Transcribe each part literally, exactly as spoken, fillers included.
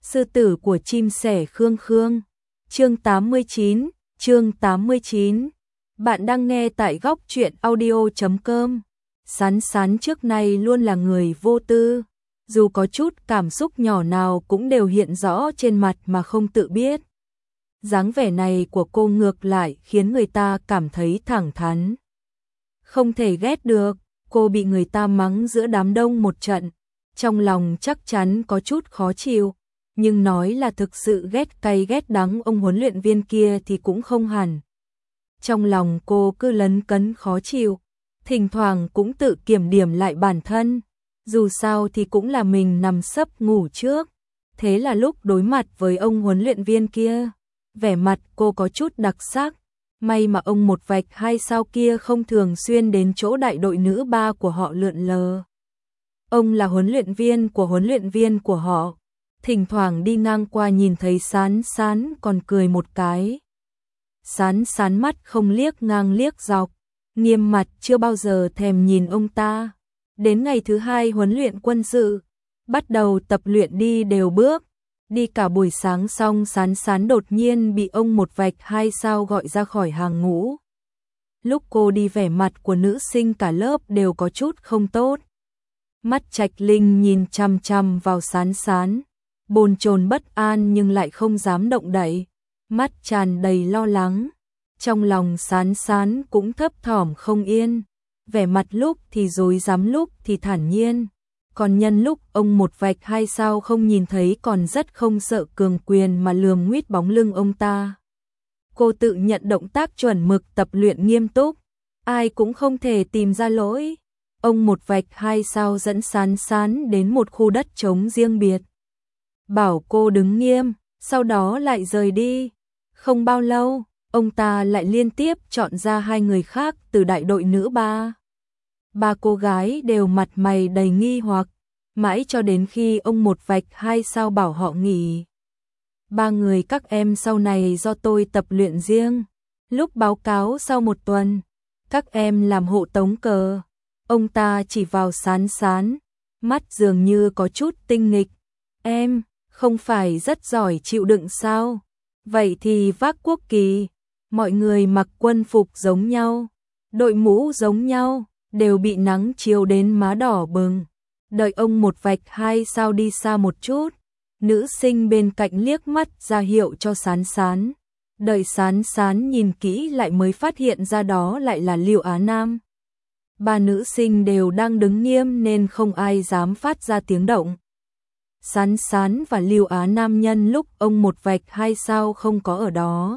Sư tử của chim sẻ Khương Khương. Chương tám mươi chín, chương tám mươi chín. Bạn đang nghe tại góc truyện audio chấm com. Sán Sán trước nay luôn là người vô tư, dù có chút cảm xúc nhỏ nào cũng đều hiện rõ trên mặt mà không tự biết. Dáng vẻ này của cô ngược lại khiến người ta cảm thấy thẳng thắn. Không thể ghét được, cô bị người ta mắng giữa đám đông một trận, trong lòng chắc chắn có chút khó chịu, nhưng nói là thực sự ghét cay ghét đắng ông huấn luyện viên kia thì cũng không hẳn. Trong lòng cô cứ lấn cấn khó chịu, thỉnh thoảng cũng tự kiểm điểm lại bản thân, dù sao thì cũng là mình nằm sấp ngủ trước. Thế là lúc đối mặt với ông huấn luyện viên kia, vẻ mặt cô có chút đặc sắc. May mà ông một vạch hai sao kia không thường xuyên đến chỗ đại đội nữ ba của họ lượn lờ. Ông là huấn luyện viên của huấn luyện viên của họ, thỉnh thoảng đi ngang qua nhìn thấy Sán Sán còn cười một cái. Sán Sán mắt không liếc ngang liếc dọc, nghiêm mặt chưa bao giờ thèm nhìn ông ta. Đến ngày thứ hai huấn luyện quân sự, bắt đầu tập luyện đi đều bước. Đi cả buổi sáng xong Sán Sán đột nhiên bị ông một vạch hai sao gọi ra khỏi hàng ngũ. Lúc cô đi vẻ mặt của nữ sinh cả lớp đều có chút không tốt. Mắt Trạch Linh nhìn chằm chằm vào Sán Sán, bồn chồn bất an nhưng lại không dám động đậy, mắt tràn đầy lo lắng. Trong lòng Sán Sán cũng thấp thỏm không yên, vẻ mặt lúc thì rối rắm lúc thì thản nhiên. Còn nhân lúc ông một vạch hai sao không nhìn thấy còn rất không sợ cường quyền mà lườm nguýt bóng lưng ông ta. Cô tự nhận động tác chuẩn mực tập luyện nghiêm túc, ai cũng không thể tìm ra lỗi. Ông một vạch hai sao dẫn Sán Sán đến một khu đất trống riêng biệt, bảo cô đứng nghiêm, sau đó lại rời đi. Không bao lâu, ông ta lại liên tiếp chọn ra hai người khác từ đại đội nữ ba. Ba cô gái đều mặt mày đầy nghi hoặc, mãi cho đến khi ông một vạch hai sao bảo họ nghỉ. Ba người các em sau này do tôi tập luyện riêng, lúc báo cáo sau một tuần, các em làm hộ tống cờ. Ông ta chỉ vào Sán Sán, mắt dường như có chút tinh nghịch. Em, không phải rất giỏi chịu đựng sao? Vậy thì vác quốc kỳ, mọi người mặc quân phục giống nhau, đội mũ giống nhau, đều bị nắng chiếu đến má đỏ bừng. Đợi ông một vạch hai sao đi xa một chút, nữ sinh bên cạnh liếc mắt ra hiệu cho Sán Sán. Đợi Sán Sán nhìn kỹ lại mới phát hiện ra đó lại là Lưu Á Nam. Ba nữ sinh đều đang đứng nghiêm nên không ai dám phát ra tiếng động. Sán Sán và Lưu Á Nam nhân lúc ông một vạch hai sao không có ở đó,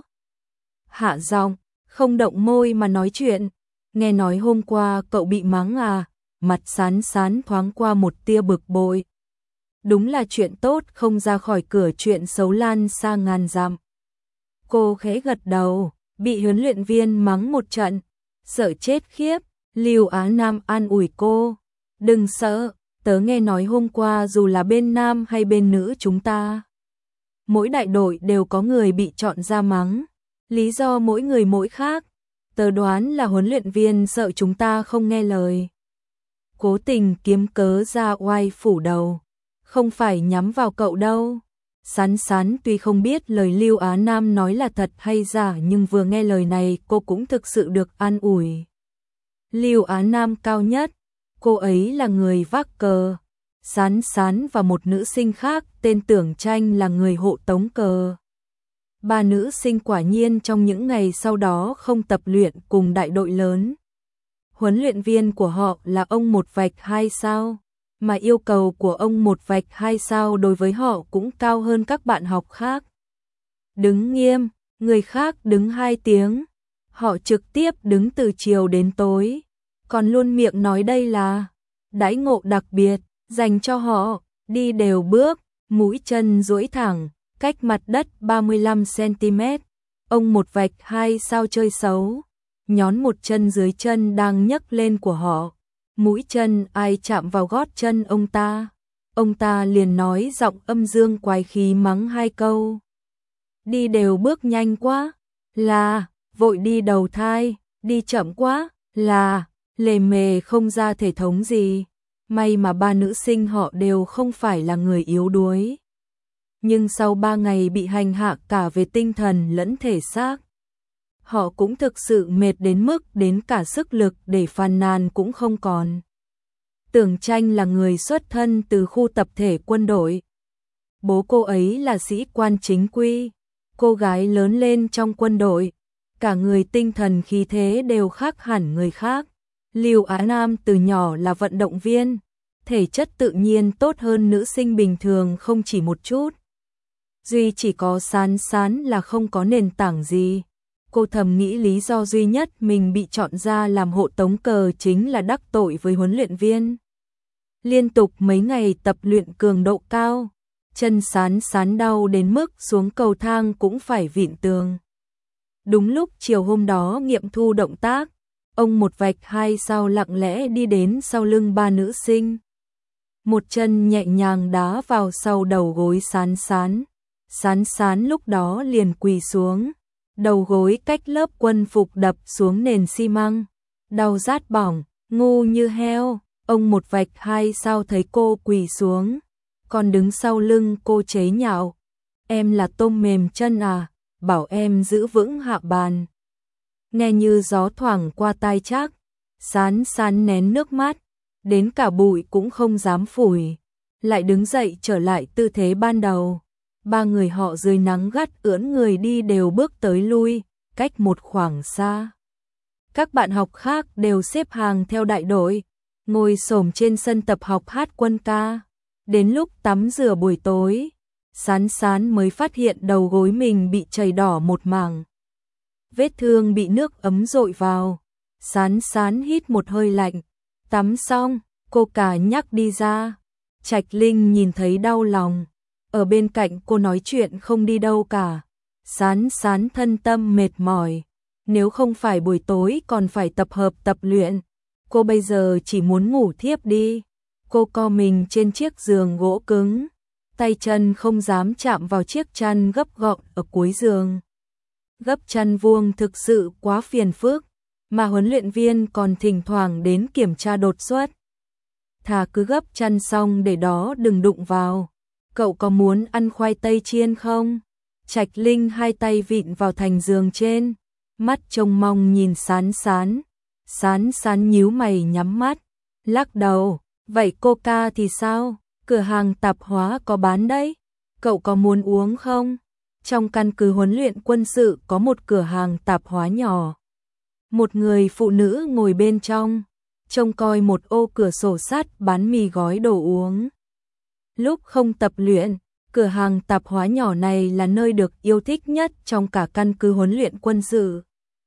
hạ giọng, không động môi mà nói chuyện. Nghe nói hôm qua cậu bị mắng à? Mặt Sán Sán thoáng qua một tia bực bội. Đúng là chuyện tốt không ra khỏi cửa chuyện xấu lan xa ngàn dặm. Cô khẽ gật đầu, bị huấn luyện viên mắng một trận, sợ chết khiếp. Lưu Á Nam an ủi cô, đừng sợ, tớ nghe nói hôm qua dù là bên nam hay bên nữ chúng ta, mỗi đại đội đều có người bị chọn ra mắng, lý do mỗi người mỗi khác. Tớ đoán là huấn luyện viên sợ chúng ta không nghe lời, cố tình kiếm cớ ra oai phủ đầu, không phải nhắm vào cậu đâu. Sán Sán tuy không biết lời Lưu Á Nam nói là thật hay giả nhưng vừa nghe lời này cô cũng thực sự được an ủi. Lưu Á Nam cao nhất, cô ấy là người vác cờ. Sán Sán và một nữ sinh khác tên Tưởng Tranh là người hộ tống cờ. Ba nữ sinh quả nhiên trong những ngày sau đó không tập luyện cùng đại đội lớn. Huấn luyện viên của họ là ông một vạch hai sao, mà yêu cầu của ông một vạch hai sao đối với họ cũng cao hơn các bạn học khác. Đứng nghiêm, người khác đứng hai tiếng, họ trực tiếp đứng từ chiều đến tối, còn luôn miệng nói đây là đãi ngộ đặc biệt dành cho họ. Đi đều bước, mũi chân duỗi thẳng, cách mặt đất ba mươi lăm xăng-ti-mét. Ông một vạch hai sao chơi xấu, nhón một chân dưới chân đang nhấc lên của họ, mũi chân ai chạm vào gót chân ông ta, ông ta liền nói giọng âm dương quái khí mắng hai câu. Đi đều bước nhanh quá, là vội đi đầu thai, đi chậm quá, là lề mề không ra thể thống gì. May mà ba nữ sinh họ đều không phải là người yếu đuối. nhưng sau ba ngày bị hành hạ cả về tinh thần lẫn thể xác, họ cũng thực sự mệt đến mức đến cả sức lực để phàn nàn cũng không còn. Tưởng Tranh là người xuất thân từ khu tập thể quân đội. Bố cô ấy là sĩ quan chính quy, cô gái lớn lên trong quân đội, cả người tinh thần khí thế đều khác hẳn người khác. Lưu Á Nam từ nhỏ là vận động viên, thể chất tự nhiên tốt hơn nữ sinh bình thường không chỉ một chút. Duy chỉ có Sán Sán là không có nền tảng gì. Cô thầm nghĩ lý do duy nhất mình bị chọn ra làm hộ tống cờ chính là đắc tội với huấn luyện viên. Liên tục mấy ngày tập luyện cường độ cao, chân Sán Sán đau đến mức xuống cầu thang cũng phải vịn tường. Đúng lúc chiều hôm đó nghiệm thu động tác, ông một vạch hai sao lặng lẽ đi đến sau lưng ba nữ sinh. Một chân nhẹ nhàng đá vào sau đầu gối Sán Sán. Sán Sán lúc đó liền quỳ xuống, đầu gối cách lớp quân phục đập xuống nền xi măng, đau rát bỏng, ngu như heo. Ông một vạch hai sao thấy cô quỳ xuống, còn đứng sau lưng cô chế nhạo, em là tôm mềm chân à, bảo em giữ vững hạ bàn. Nghe như gió thoảng qua tai chắc, Sán Sán nén nước mắt, đến cả bụi cũng không dám phủi, lại đứng dậy trở lại tư thế ban đầu. Ba người họ dưới nắng gắt ưỡn người đi đều bước tới lui, cách một khoảng xa. Các bạn học khác đều xếp hàng theo đại đội, ngồi xổm trên sân tập học hát quân ca. Đến lúc tắm rửa buổi tối, Sán Sán mới phát hiện đầu gối mình bị chảy đỏ một mảng. Vết thương bị nước ấm dội vào. Sán Sán hít một hơi lạnh. Tắm xong, cô cả nhắc đi ra. Trạch Linh nhìn thấy đau lòng. Ở bên cạnh cô nói chuyện không đi đâu cả. Sán Sán thân tâm mệt mỏi. Nếu không phải buổi tối còn phải tập hợp tập luyện, cô bây giờ chỉ muốn ngủ thiếp đi. Cô co mình trên chiếc giường gỗ cứng, tay chân không dám chạm vào chiếc chăn gấp gọn ở cuối giường. Gấp chăn vuông thực sự quá phiền phức, mà huấn luyện viên còn thỉnh thoảng đến kiểm tra đột xuất. Thà cứ gấp chăn xong để đó đừng đụng vào. Cậu có muốn ăn khoai tây chiên không? Trạch Linh hai tay vịn vào thành giường trên, mắt trông mong nhìn Sán Sán. Sán Sán nhíu mày nhắm mắt, lắc đầu. Vậy Coca thì sao? Cửa hàng tạp hóa có bán đấy. Cậu có muốn uống không? Trong căn cứ huấn luyện quân sự có một cửa hàng tạp hóa nhỏ. Một người phụ nữ ngồi bên trong, trông coi một ô cửa sổ sắt bán mì gói đồ uống. Lúc không tập luyện, cửa hàng tạp hóa nhỏ này là nơi được yêu thích nhất trong cả căn cứ huấn luyện quân sự.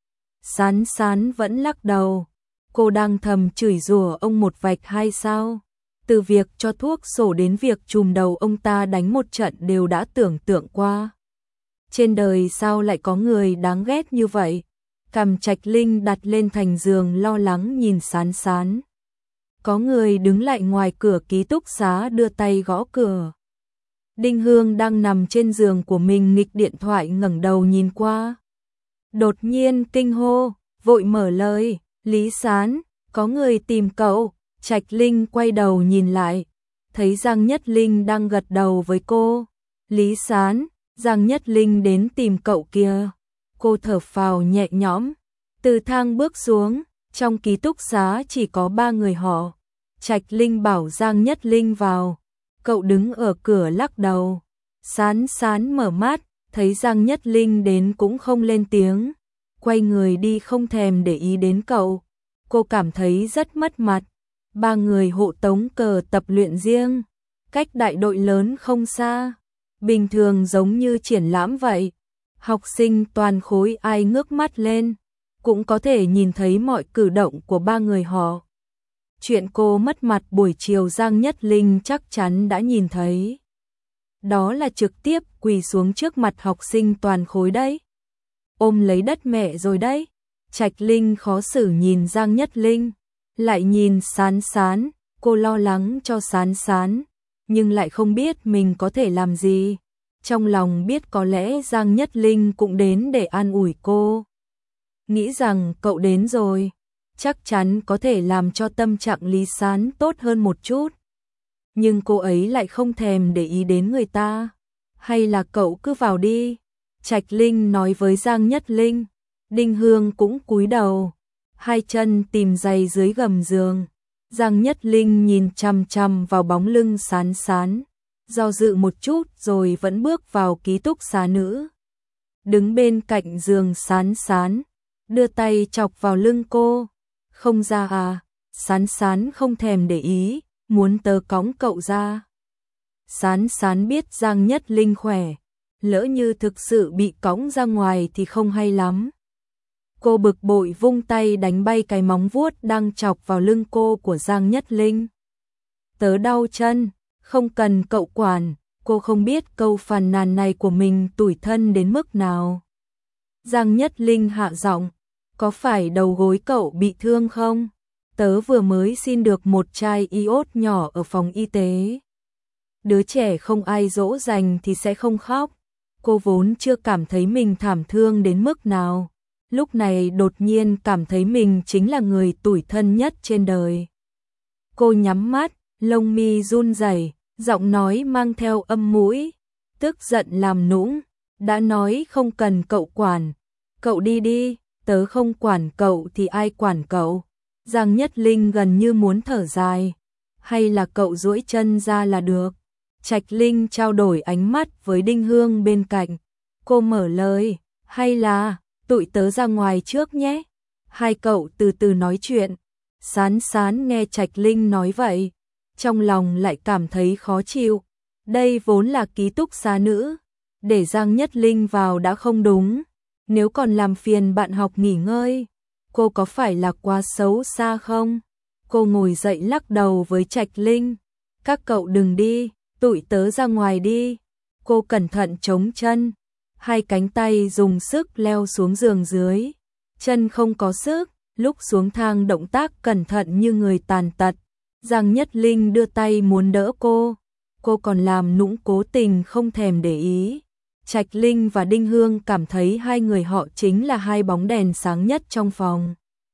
Sán Sán vẫn lắc đầu. Cô đang thầm chửi rủa ông một vạch hai sao. Từ việc cho thuốc sổ đến việc chùm đầu ông ta đánh một trận đều đã tưởng tượng qua. Trên đời sao lại có người đáng ghét như vậy? Cằm Trạch Linh đặt lên thành giường lo lắng nhìn Sán Sán. Có người đứng lại ngoài cửa ký túc xá đưa tay gõ cửa. Đinh Hương đang nằm trên giường của mình nghịch điện thoại ngẩng đầu nhìn qua. Đột nhiên kinh hô, vội mở lời. Lý Sán, có người tìm cậu. Trạch Linh quay đầu nhìn lại, thấy Giang Nhất Linh đang gật đầu với cô. Lý Sán, Giang Nhất Linh đến tìm cậu kìa. Cô thở phào nhẹ nhõm, từ thang bước xuống, trong ký túc xá chỉ có ba người họ. Trạch Linh bảo Giang Nhất Linh vào, cậu đứng ở cửa lắc đầu. Sán Sán mở mắt, thấy Giang Nhất Linh đến cũng không lên tiếng, quay người đi không thèm để ý đến cậu. Cô cảm thấy rất mất mặt. Ba người hộ tống cờ tập luyện riêng, cách đại đội lớn không xa, bình thường giống như triển lãm vậy. Học sinh toàn khối ai ngước mắt lên, cũng có thể nhìn thấy mọi cử động của ba người họ. Chuyện cô mất mặt buổi chiều Giang Nhất Linh chắc chắn đã nhìn thấy. Đó là trực tiếp quỳ xuống trước mặt học sinh toàn khối đấy. Ôm lấy đất mẹ rồi đấy. Trạch Linh khó xử nhìn Giang Nhất Linh, lại nhìn Sán Sán, cô lo lắng cho Sán Sán, nhưng lại không biết mình có thể làm gì. Trong lòng biết có lẽ Giang Nhất Linh cũng đến để an ủi cô. Nghĩ rằng cậu đến rồi, chắc chắn có thể làm cho tâm trạng Lý Sán tốt hơn một chút. Nhưng cô ấy lại không thèm để ý đến người ta. hay là cậu cứ vào đi, Trạch Linh nói với Giang Nhất Linh. Đinh Hương cũng cúi đầu, hai chân tìm giày dưới gầm giường. Giang Nhất Linh nhìn chằm chằm vào bóng lưng Sán Sán, do dự một chút rồi vẫn bước vào ký túc xá nữ. Đứng bên cạnh giường Sán Sán, đưa tay chọc vào lưng cô. Không ra à? Sán Sán không thèm để ý, muốn tớ cõng cậu ra. Sán Sán biết Giang Nhất Linh khỏe, lỡ như thực sự bị cõng ra ngoài thì không hay lắm. Cô bực bội vung tay đánh bay cái móng vuốt đang chọc vào lưng cô của Giang Nhất Linh. Tớ đau chân, không cần cậu quản, cô không biết câu phàn nàn này của mình tủi thân đến mức nào. Giang Nhất Linh hạ giọng, có phải đầu gối cậu bị thương không? Tớ vừa mới xin được một chai iốt nhỏ ở phòng y tế. Đứa trẻ không ai dỗ dành thì sẽ không khóc. Cô vốn chưa cảm thấy mình thảm thương đến mức nào. Lúc này đột nhiên cảm thấy mình chính là người tủi thân nhất trên đời. Cô nhắm mắt, lông mi run rẩy, giọng nói mang theo âm mũi, tức giận làm nũng. Đã nói không cần cậu quản, cậu đi đi, tớ không quản cậu thì ai quản cậu. Giang Nhất Linh gần như muốn thở dài, hay là cậu duỗi chân ra là được. Trạch Linh trao đổi ánh mắt với Đinh Hương bên cạnh. Cô mở lời, hay là tụi tớ ra ngoài trước nhé. Hai cậu từ từ nói chuyện. Sán Sán nghe Trạch Linh nói vậy, trong lòng lại cảm thấy khó chịu. Đây vốn là ký túc xá nữ, để Giang Nhất Linh vào đã không đúng. Nếu còn làm phiền bạn học nghỉ ngơi, cô có phải là quá xấu xa không? Cô ngồi dậy lắc đầu với Trạch Linh. Các cậu đừng đi, tụi tớ ra ngoài đi. Cô cẩn thận chống chân, hai cánh tay dùng sức leo xuống giường dưới. Chân không có sức, lúc xuống thang động tác cẩn thận như người tàn tật. Giang Nhất Linh đưa tay muốn đỡ cô, cô còn làm nũng cố tình không thèm để ý. Trạch Linh và Đinh Hương cảm thấy hai người họ chính là hai bóng đèn sáng nhất trong phòng.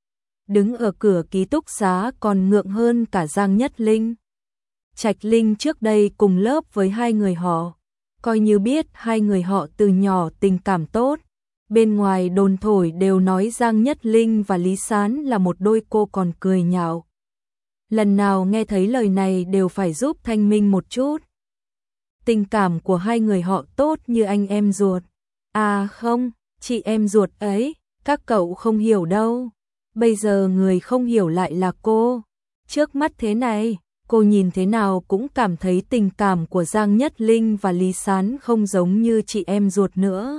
Đứng ở cửa ký túc xá còn ngượng hơn cả Giang Nhất Linh. Trạch Linh trước đây cùng lớp với hai người họ, coi như biết hai người họ từ nhỏ tình cảm tốt. Bên ngoài đồn thổi đều nói Giang Nhất Linh và Lý Sán là một đôi, cô còn cười nhạo. Lần nào nghe thấy lời này đều phải giúp thanh minh một chút. Tình cảm của hai người họ tốt như anh em ruột. À không, chị em ruột ấy, các cậu không hiểu đâu. Bây giờ người không hiểu lại là cô. Trước mắt thế này, cô nhìn thế nào cũng cảm thấy tình cảm của Giang Nhất Linh và Lý Sán không giống như chị em ruột nữa.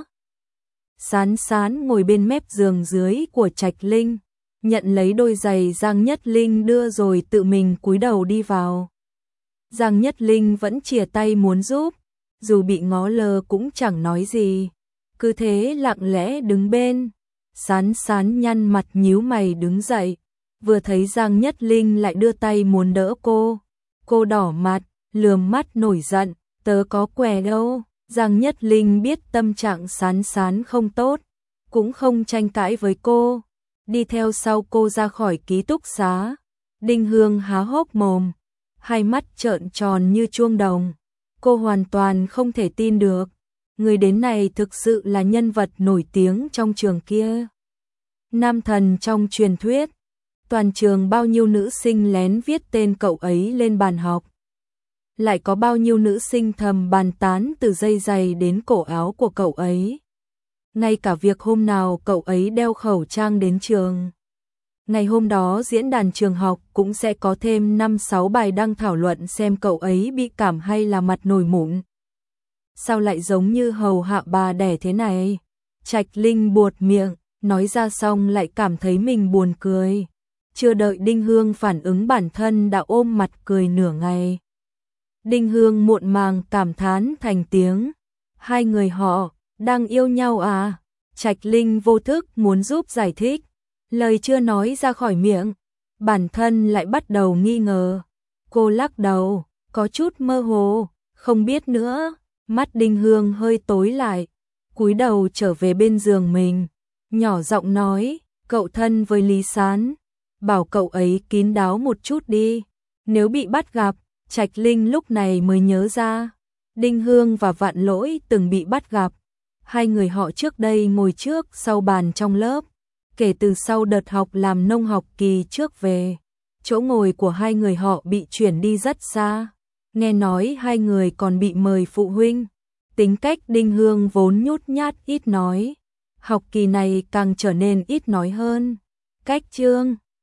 Sán Sán ngồi bên mép giường dưới của Trạch Linh, nhận lấy đôi giày Giang Nhất Linh đưa rồi tự mình cúi đầu đi vào. Giang Nhất Linh vẫn chìa tay muốn giúp, dù bị ngó lơ cũng chẳng nói gì, cứ thế lặng lẽ đứng bên. Sán Sán nhăn mặt nhíu mày đứng dậy, vừa thấy Giang Nhất Linh lại đưa tay muốn đỡ cô. Cô đỏ mặt, lườm mắt nổi giận, tớ có què đâu. Giang Nhất Linh biết tâm trạng Sán Sán không tốt, cũng không tranh cãi với cô, đi theo sau cô ra khỏi ký túc xá. Đinh Hương há hốc mồm, hai mắt trợn tròn như chuông đồng. Cô hoàn toàn không thể tin được, người đến này thực sự là nhân vật nổi tiếng trong trường kia. Nam thần trong truyền thuyết, toàn trường bao nhiêu nữ sinh lén viết tên cậu ấy lên bàn học. Lại có bao nhiêu nữ sinh thầm bàn tán từ dây giày đến cổ áo của cậu ấy. Ngay cả việc hôm nào cậu ấy đeo khẩu trang đến trường. Ngày hôm đó diễn đàn trường học cũng sẽ có thêm năm sáu bài đăng thảo luận xem cậu ấy bị cảm hay là mặt nổi mụn. Sao lại giống như hầu hạ bà đẻ thế này? Trạch Linh buột miệng, nói ra xong lại cảm thấy mình buồn cười. Chưa đợi Đinh Hương phản ứng bản thân đã ôm mặt cười nửa ngày. Đinh Hương muộn màng cảm thán thành tiếng. Hai người họ đang yêu nhau à? Trạch Linh vô thức muốn giúp giải thích. Lời chưa nói ra khỏi miệng, bản thân lại bắt đầu nghi ngờ. Cô lắc đầu, có chút mơ hồ, không biết nữa. Mắt Đinh Hương hơi tối lại, cúi đầu trở về bên giường mình, nhỏ giọng nói, cậu thân với Lý Sán, bảo cậu ấy kín đáo một chút đi, nếu bị bắt gặp. Trạch Linh lúc này mới nhớ ra, Đinh Hương và Vạn Lỗi từng bị bắt gặp. Hai người họ trước đây ngồi trước sau bàn trong lớp. Kể từ sau đợt học làm nông học kỳ trước về, chỗ ngồi của hai người họ bị chuyển đi rất xa. Nghe nói hai người còn bị mời phụ huynh. Tính cách Đinh Hương vốn nhút nhát ít nói, học kỳ này càng trở nên ít nói hơn. Cách chương